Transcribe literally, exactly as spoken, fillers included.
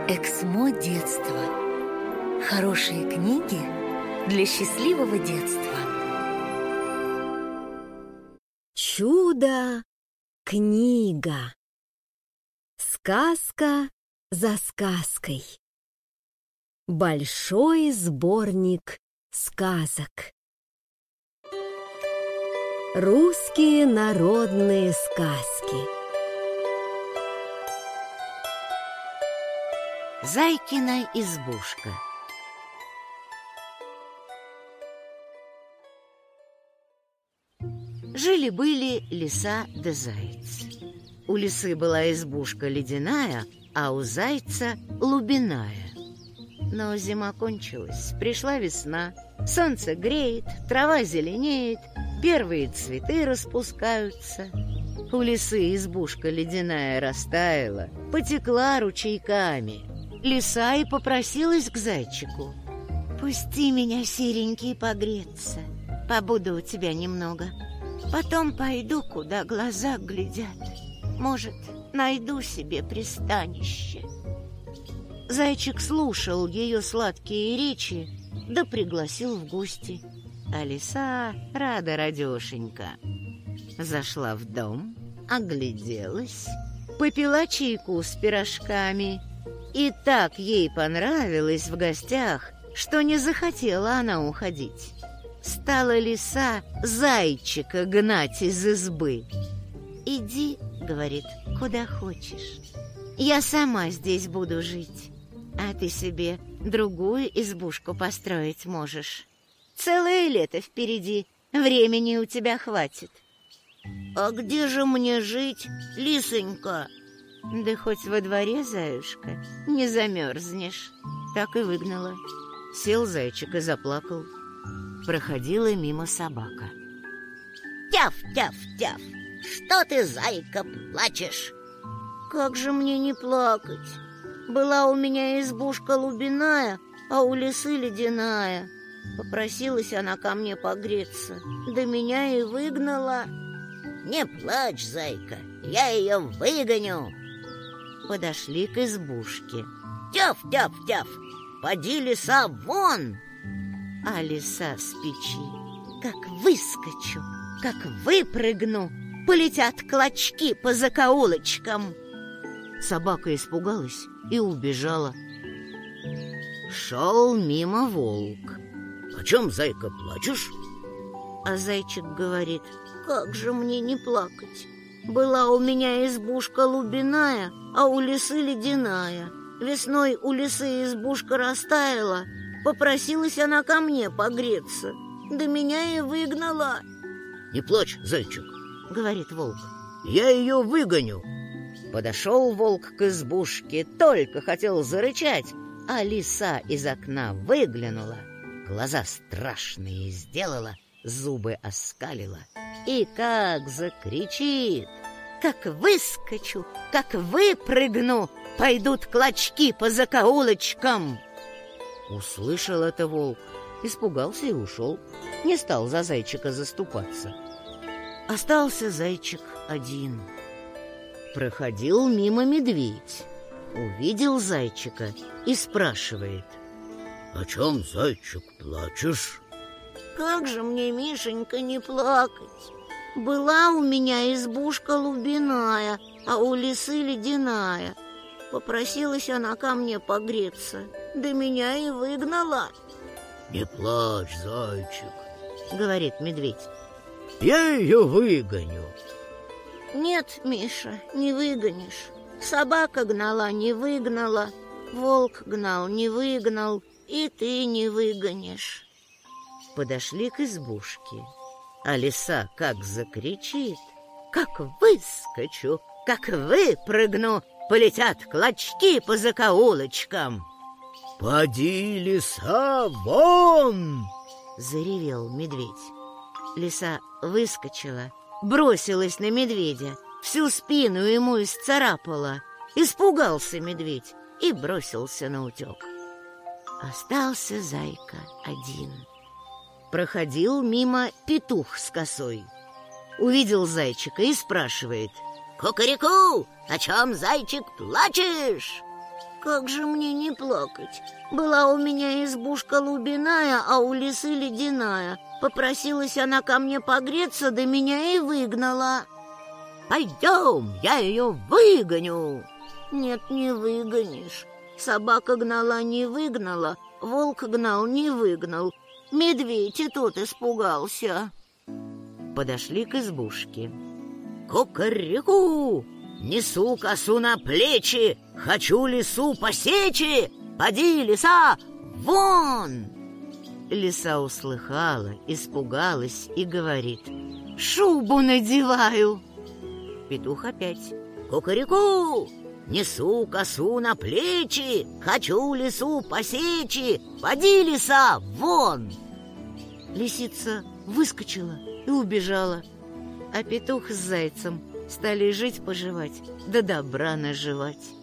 Эксмо детства. Хорошие книги для счастливого детства. Чудо-книга. Сказка за сказкой. Большой сборник сказок. Русские народные сказки. Зайкина избушка. Жили-были лиса да заяц. У лисы была избушка ледяная, а у зайца лубиная. Но зима кончилась, пришла весна. Солнце греет, трава зеленеет, первые цветы распускаются. У лисы избушка ледяная растаяла, потекла ручейками. Лиса и попросилась к зайчику: «Пусти меня, серенький, погреться. Побуду у тебя немного. Потом пойду, куда глаза глядят. Может, найду себе пристанище». Зайчик слушал ее сладкие речи, да пригласил в гости. А лиса рада радешенька. Зашла в дом, огляделась, попила чайку с пирожками. И так ей понравилось в гостях, что не захотела она уходить. Стала лиса зайчика гнать из избы. «Иди, — говорит, — куда хочешь. Я сама здесь буду жить, а ты себе другую избушку построить можешь. Целое лето впереди, времени у тебя хватит». «А где же мне жить, лисонька?» «Да хоть во дворе, заюшка, не замерзнешь». Так и выгнала. Сел зайчик и заплакал. Проходила мимо собака. «Тяф, тяф, тяф! Что ты, зайка, плачешь?» «Как же мне не плакать? Была у меня избушка лубиная, а у лисы ледяная. Попросилась она ко мне погреться, да меня и выгнала». «Не плачь, зайка, я ее выгоню». Подошли к избушке. «Тяф, тяф, тяф! Поди, лиса, вон!» А лиса с печи: «Как выскочу, как выпрыгну, полетят клочки по закоулочкам». Собака испугалась и убежала. Шел мимо волк. «О чем, зайка, плачешь?» А зайчик говорит: «Как же мне не плакать? Была у меня избушка лубиная, а у лисы ледяная. Весной у лисы избушка растаяла, попросилась она ко мне погреться, да меня и выгнала». «Не плачь, зайчик, — говорит волк, — я ее выгоню». Подошел волк к избушке, только хотел зарычать, а лиса из окна выглянула, глаза страшные сделала, зубы оскалила и как закричит: «Как выскочу, как выпрыгну, пойдут клочки по закоулочкам». Услышал это волк, испугался и ушел, не стал за зайчика заступаться. Остался зайчик один. Проходил мимо медведь, увидел зайчика и спрашивает: «О чем, зайчик, плачешь?» «Как же мне, Мишенька, не плакать? Была у меня избушка лубиная, а у лисы ледяная. Попросилась она ко мне погреться, да меня и выгнала». «Не плачь, зайчик, — говорит медведь, — я ее выгоню». «Нет, Миша, не выгонишь. Собака гнала, не выгнала, волк гнал, не выгнал, и ты не выгонишь». Подошли к избушке, а лиса как закричит: «Как выскочу, как выпрыгну, полетят клочки по закоулочкам». «Поди, лиса, вон!» — заревел медведь. Лиса выскочила, бросилась на медведя, всю спину ему исцарапала. Испугался медведь и бросился наутек. Остался зайка один. Проходил мимо петух с косой. Увидел зайчика и спрашивает: «Кукареку, о чем, зайчик, плачешь?» Как же мне не плакать? Была у меня избушка лубиная, а у лисы ледяная. Попросилась она ко мне погреться, да меня и выгнала. Пойдем, я ее выгоню. Нет, не выгонишь. Собака гнала, не выгнала, волк гнал, не выгнал. Медведь и тот испугался. Подошли к избушке. Кукареку! Несу косу на плечи, хочу лису посечи. Поди, лиса, вон! Лиса услыхала, испугалась и говорит: шубу надеваю. Петух опять: кукареку! Несу косу на плечи, хочу лису посечи. Поди, лиса, вон! Лисица выскочила и убежала, а петух с зайцем стали жить-поживать, да добра наживать.